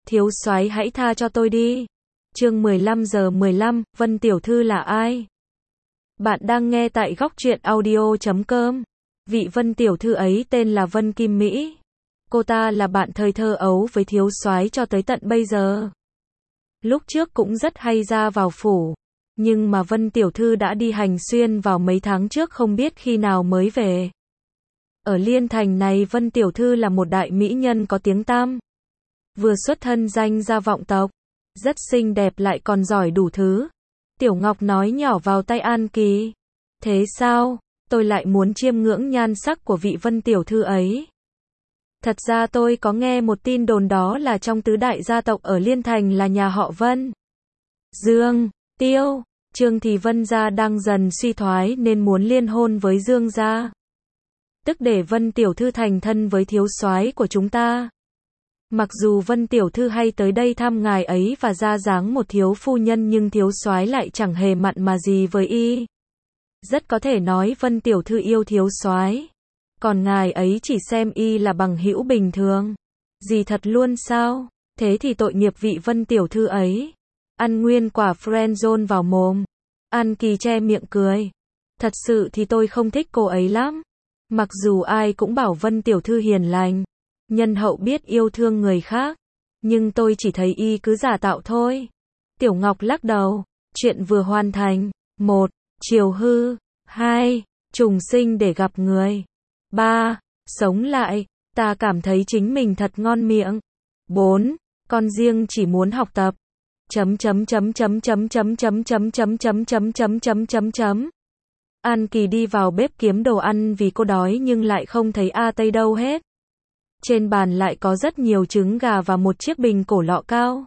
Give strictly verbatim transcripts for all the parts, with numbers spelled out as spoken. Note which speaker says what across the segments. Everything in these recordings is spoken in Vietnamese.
Speaker 1: Thiếu soái hãy tha cho tôi đi. Chương mười lăm giờ mười lăm, Vân tiểu thư là ai? Bạn đang nghe tại góc truyện audio chấm com. Vị Vân tiểu thư ấy tên là Vân Kim Mỹ. Cô ta là bạn thời thơ ấu với thiếu soái cho tới tận bây giờ. Lúc trước cũng rất hay ra vào phủ, nhưng mà Vân tiểu thư đã đi hành xuyên vào mấy tháng trước không biết khi nào mới về. Ở Liên Thành này Vân tiểu thư là một đại mỹ nhân có tiếng tăm. Vừa xuất thân danh gia vọng tộc, rất xinh đẹp lại còn giỏi đủ thứ. Tiểu Ngọc nói nhỏ vào tai An Kỳ. Thế sao, tôi lại muốn chiêm ngưỡng nhan sắc của vị Vân tiểu thư ấy. Thật ra tôi có nghe một tin đồn đó là trong tứ đại gia tộc ở Liên Thành là nhà họ Vân, Dương, Tiêu, Trương thì Vân gia đang dần suy thoái nên muốn liên hôn với Dương gia. Tức để Vân tiểu thư thành thân với thiếu soái của chúng ta. Mặc dù Vân tiểu thư hay tới đây thăm ngài ấy và ra dáng một thiếu phu nhân nhưng thiếu soái lại chẳng hề mặn mà gì với y. Rất có thể nói Vân tiểu thư yêu thiếu soái, còn ngài ấy chỉ xem y là bằng hữu bình thường. Gì thật luôn sao? Thế thì tội nghiệp vị Vân tiểu thư ấy. Ăn nguyên quả friendzone vào mồm. An Kỳ che miệng cười. Thật sự thì tôi không thích cô ấy lắm. Mặc dù ai cũng bảo Vân tiểu thư hiền lành, nhân hậu biết yêu thương người khác, nhưng tôi chỉ thấy y cứ giả tạo thôi. Tiểu Ngọc lắc đầu. Chuyện vừa hoàn thành. Một. Chiều hư. Hai. Trùng sinh để gặp người. Ba. Sống lại. Ta cảm thấy chính mình thật ngon miệng. Bốn. Con riêng chỉ muốn học tập. Chấm chấm chấm chấm chấm chấm chấm chấm chấm chấm chấm chấm chấm chấm chấm. An Kỳ đi vào bếp kiếm đồ ăn vì cô đói nhưng lại không thấy A Tây đâu hết. Trên bàn lại có rất nhiều trứng gà và một chiếc bình cổ lọ cao.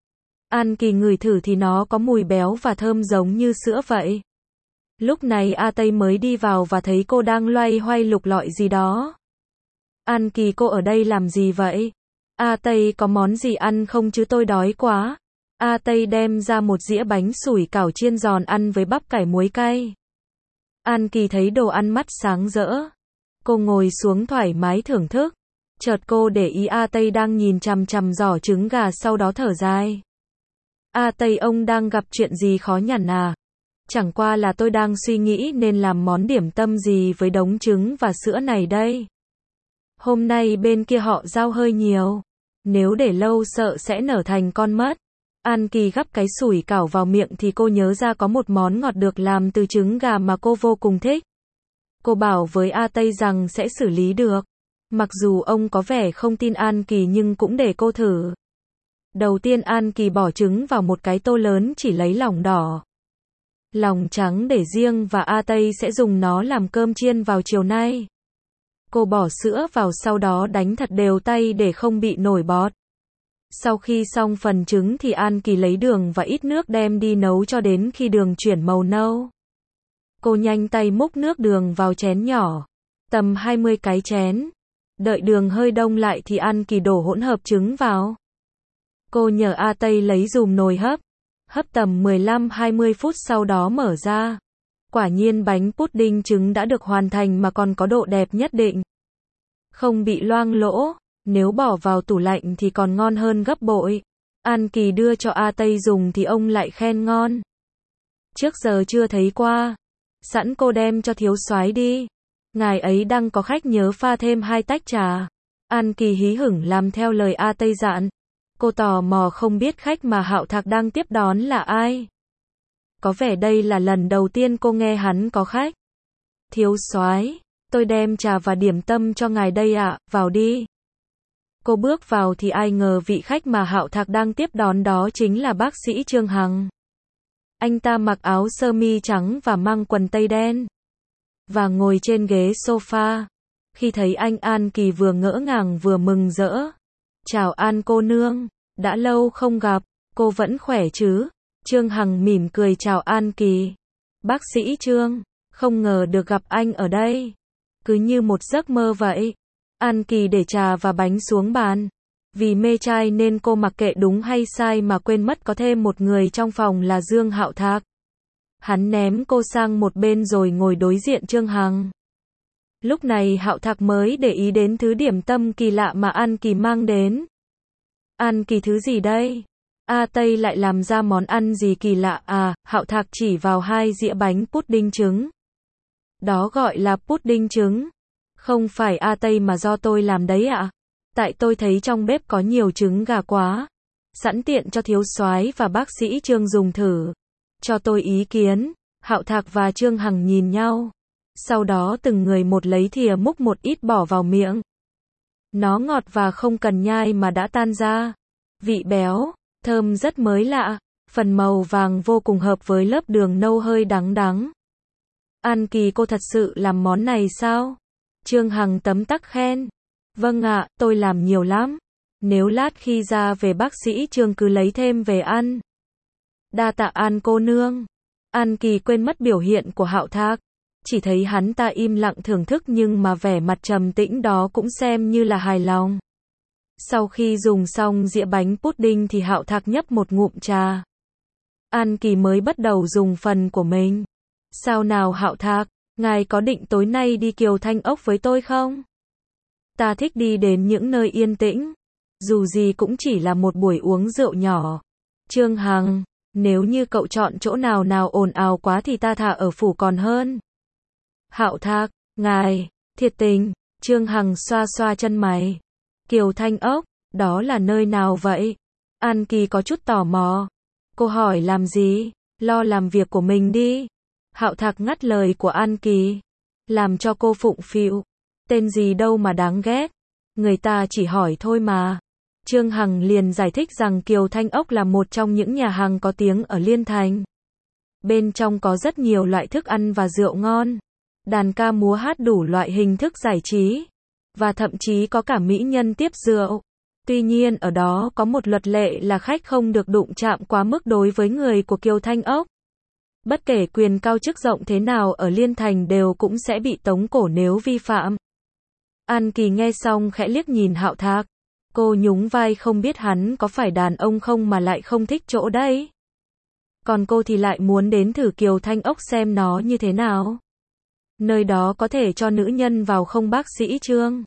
Speaker 1: An Kỳ ngửi thử thì nó có mùi béo và thơm giống như sữa vậy. Lúc này A Tây mới đi vào và thấy cô đang loay hoay lục lọi gì đó. An Kỳ, cô ở đây làm gì vậy? A Tây, có món gì ăn không chứ tôi đói quá. A Tây đem ra một dĩa bánh sủi cảo chiên giòn ăn với bắp cải muối cay. An Kỳ thấy đồ ăn mắt sáng rỡ. Cô ngồi xuống thoải mái thưởng thức. Chợt cô để ý A Tây đang nhìn chằm chằm giỏ trứng gà, sau đó thở dài. A Tây, ông đang gặp chuyện gì khó nhằn à? Chẳng qua là tôi đang suy nghĩ nên làm món điểm tâm gì với đống trứng và sữa này đây. Hôm nay bên kia họ giao hơi nhiều. Nếu để lâu sợ sẽ nở thành con mất. An Kỳ gắp cái sủi cảo vào miệng thì cô nhớ ra có một món ngọt được làm từ trứng gà mà cô vô cùng thích. Cô bảo với A Tây rằng sẽ xử lý được. Mặc dù ông có vẻ không tin An Kỳ nhưng cũng để cô thử. Đầu tiên An Kỳ bỏ trứng vào một cái tô lớn, chỉ lấy lòng đỏ, lòng trắng để riêng và A Tây sẽ dùng nó làm cơm chiên vào chiều nay. Cô bỏ sữa vào, sau đó đánh thật đều tay để không bị nổi bọt. Sau khi xong phần trứng thì An Kỳ lấy đường và ít nước đem đi nấu cho đến khi đường chuyển màu nâu. Cô nhanh tay múc nước đường vào chén nhỏ, tầm hai mươi cái chén. Đợi đường hơi đông lại thì An Kỳ đổ hỗn hợp trứng vào. Cô nhờ A Tây lấy dùm nồi hấp. Hấp tầm mười lăm hai mươi phút sau đó mở ra. Quả nhiên bánh pudding trứng đã được hoàn thành mà còn có độ đẹp nhất định. Không bị loang lỗ. Nếu bỏ vào tủ lạnh thì còn ngon hơn gấp bội. An Kỳ đưa cho A Tây dùng thì ông lại khen ngon. Trước giờ chưa thấy qua. Sẵn cô đem cho thiếu soái đi. Ngài ấy đang có khách, nhớ pha thêm hai tách trà. An Kỳ hí hửng làm theo lời A Tây dặn. Cô tò mò không biết khách mà Hạo Thạc đang tiếp đón là ai. Có vẻ đây là lần đầu tiên cô nghe hắn có khách. Thiếu soái, tôi đem trà và điểm tâm cho ngài đây ạ, vào đi. Cô bước vào thì ai ngờ vị khách mà Hạo Thạc đang tiếp đón đó chính là bác sĩ Trương Hằng. Anh ta mặc áo sơ mi trắng và mang quần tây đen, và ngồi trên ghế sofa. Khi thấy anh, An Kỳ vừa ngỡ ngàng vừa mừng rỡ. Chào An cô nương, đã lâu không gặp, cô vẫn khỏe chứ? Trương Hằng mỉm cười chào An Kỳ. Bác sĩ Trương, không ngờ được gặp anh ở đây. Cứ như một giấc mơ vậy. An Kỳ để trà và bánh xuống bàn. Vì mê trai nên cô mặc kệ đúng hay sai mà quên mất có thêm một người trong phòng là Dương Hạo Thạc. Hắn ném cô sang một bên rồi ngồi đối diện Trương Hằng. Lúc này Hạo Thạc mới để ý đến thứ điểm tâm kỳ lạ mà An Kỳ mang đến. An Kỳ thứ gì đây? A Tây lại làm ra món ăn gì kỳ lạ à? Hạo Thạc chỉ vào hai dĩa bánh pudding trứng. Đó gọi là pudding trứng. Không phải A Tây mà do tôi làm đấy ạ. À? Tại tôi thấy trong bếp có nhiều trứng gà quá. Sẵn tiện cho thiếu soái và bác sĩ Trương dùng thử. Cho tôi ý kiến. Hạo Thạc và Trương Hằng nhìn nhau. Sau đó từng người một lấy thìa múc một ít bỏ vào miệng. Nó ngọt và không cần nhai mà đã tan ra. Vị béo, thơm rất mới lạ. Phần màu vàng vô cùng hợp với lớp đường nâu hơi đắng đắng. An Kỳ cô thật sự làm món này sao? Trương Hằng tấm tắc khen. Vâng ạ, tôi làm nhiều lắm. Nếu lát khi ra về bác sĩ Trương cứ lấy thêm về ăn. Đa tạ An cô nương. An Kỳ quên mất biểu hiện của Hạo Thạc. Chỉ thấy hắn ta im lặng thưởng thức nhưng mà vẻ mặt trầm tĩnh đó cũng xem như là hài lòng. Sau khi dùng xong dĩa bánh pudding thì Hạo Thạc nhấp một ngụm trà. An Kỳ mới bắt đầu dùng phần của mình. Sao nào Hạo Thạc, ngài có định tối nay đi Kiều Thanh Ốc với tôi không? Ta thích đi đến những nơi yên tĩnh. Dù gì cũng chỉ là một buổi uống rượu nhỏ. Trương Hằng, nếu như cậu chọn chỗ nào nào ồn ào quá thì ta thà ở phủ còn hơn. Hạo Thạc, ngài, thiệt tình. Trương Hằng xoa xoa chân mày. Kiều Thanh Ốc, đó là nơi nào vậy? An Kỳ có chút tò mò. Cô hỏi làm gì? Lo làm việc của mình đi. Hạo Thạc ngắt lời của An Kỳ. Làm cho cô phụng phịu. Tên gì đâu mà đáng ghét. Người ta chỉ hỏi thôi mà. Trương Hằng liền giải thích rằng Kiều Thanh Ốc là một trong những nhà hàng có tiếng ở Liên Thành. Bên trong có rất nhiều loại thức ăn và rượu ngon. Đàn ca múa hát đủ loại hình thức giải trí. Và thậm chí có cả mỹ nhân tiếp rượu. Tuy nhiên ở đó có một luật lệ là khách không được đụng chạm quá mức đối với người của Kiều Thanh Ốc. Bất kể quyền cao chức rộng thế nào ở Liên Thành đều cũng sẽ bị tống cổ nếu vi phạm. An Kỳ nghe xong khẽ liếc nhìn Hạo Thạc. Cô nhún vai không biết hắn có phải đàn ông không mà lại không thích chỗ đấy. Còn cô thì lại muốn đến thử Kiều Thanh Ốc xem nó như thế nào. Nơi đó có thể cho nữ nhân vào không bác sĩ Trương?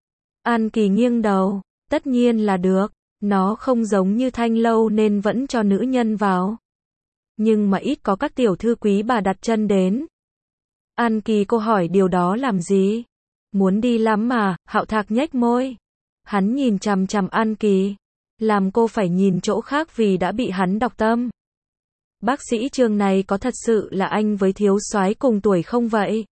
Speaker 1: An Kỳ nghiêng đầu. Tất nhiên là được. Nó không giống như Thanh Lâu nên vẫn cho nữ nhân vào. Nhưng mà ít có các tiểu thư quý bà đặt chân đến. An Kỳ cô hỏi điều đó làm gì? Muốn đi lắm mà. Hạo Thạc nhếch môi. Hắn nhìn chằm chằm An Kỳ. Làm cô phải nhìn chỗ khác vì đã bị hắn đọc tâm. Bác sĩ Trương này có thật sự là anh với thiếu soái cùng tuổi không vậy?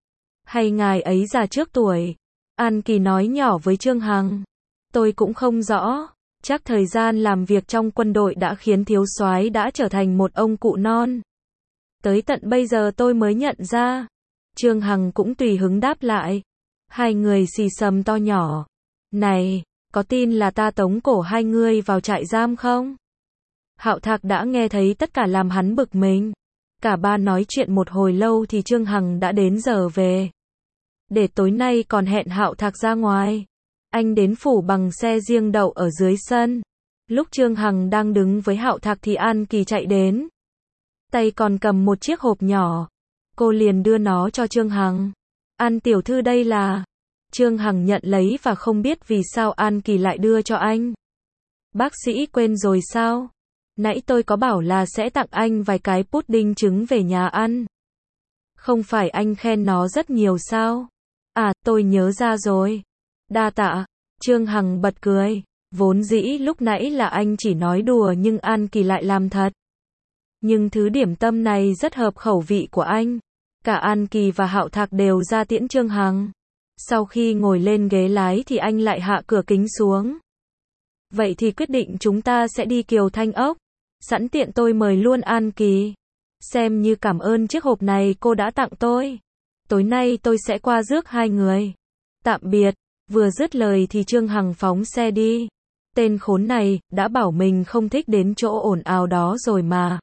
Speaker 1: Hay ngài ấy già trước tuổi? An Kỳ nói nhỏ với Trương Hằng. Tôi cũng không rõ. Chắc thời gian làm việc trong quân đội đã khiến thiếu soái đã trở thành một ông cụ non. Tới tận bây giờ tôi mới nhận ra. Trương Hằng cũng tùy hứng đáp lại. Hai người xì xầm to nhỏ. Này, có tin là ta tống cổ hai người vào trại giam không? Hạo Thạc đã nghe thấy tất cả làm hắn bực mình. Cả ba nói chuyện một hồi lâu thì Trương Hằng đã đến giờ về. Để tối nay còn hẹn Hạo Thạc ra ngoài. Anh đến phủ bằng xe riêng đậu ở dưới sân. Lúc Trương Hằng đang đứng với Hạo Thạc thì An Kỳ chạy đến. Tay còn cầm một chiếc hộp nhỏ. Cô liền đưa nó cho Trương Hằng. An tiểu thư đây là... Trương Hằng nhận lấy và không biết vì sao An Kỳ lại đưa cho anh. Bác sĩ quên rồi sao? Nãy tôi có bảo là sẽ tặng anh vài cái pudding trứng về nhà ăn. Không phải anh khen nó rất nhiều sao? À, tôi nhớ ra rồi. Đa tạ. Trương Hằng bật cười. Vốn dĩ lúc nãy là anh chỉ nói đùa nhưng An Kỳ lại làm thật. Nhưng thứ điểm tâm này rất hợp khẩu vị của anh. Cả An Kỳ và Hạo Thạc đều ra tiễn Trương Hằng. Sau khi ngồi lên ghế lái thì anh lại hạ cửa kính xuống. Vậy thì quyết định chúng ta sẽ đi Kiều Thanh Ốc. Sẵn tiện tôi mời luôn An Kỳ. Xem như cảm ơn chiếc hộp này cô đã tặng tôi. Tối nay tôi sẽ qua rước hai người. Tạm biệt. Vừa dứt lời thì Trương Hằng phóng xe đi. Tên khốn này, đã bảo mình không thích đến chỗ ồn ào đó rồi mà.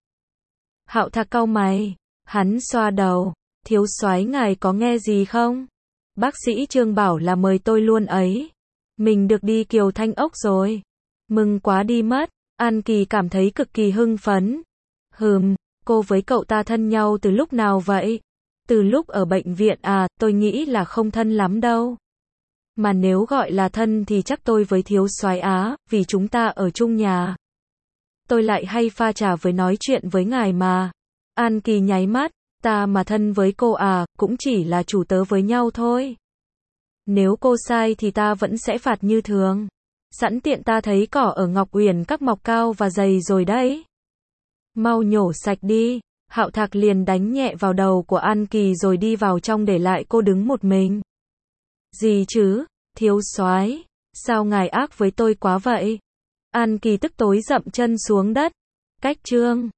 Speaker 1: Hạo Thạc cau mày. Hắn xoa đầu. Thiếu soái ngài có nghe gì không? Bác sĩ Trương bảo là mời tôi luôn ấy. Mình được đi Kiều Thanh Ốc rồi. Mừng quá đi mất. An Kỳ cảm thấy cực kỳ hưng phấn. Hừm, cô với cậu ta thân nhau từ lúc nào vậy? Từ lúc ở bệnh viện à, tôi nghĩ là không thân lắm đâu. Mà nếu gọi là thân thì chắc tôi với thiếu soái á, vì chúng ta ở chung nhà. Tôi lại hay pha trà với nói chuyện với ngài mà. An Kỳ nháy mắt, ta mà thân với cô à, cũng chỉ là chủ tớ với nhau thôi. Nếu cô sai thì ta vẫn sẽ phạt như thường. Sẵn tiện ta thấy cỏ ở Ngọc Uyển các mọc cao và dày rồi đấy. Mau nhổ sạch đi. Hạo Thạc liền đánh nhẹ vào đầu của An Kỳ rồi đi vào trong để lại cô đứng một mình. Gì chứ, thiếu soái, sao ngài ác với tôi quá vậy? An Kỳ tức tối dậm chân xuống đất. Cách chương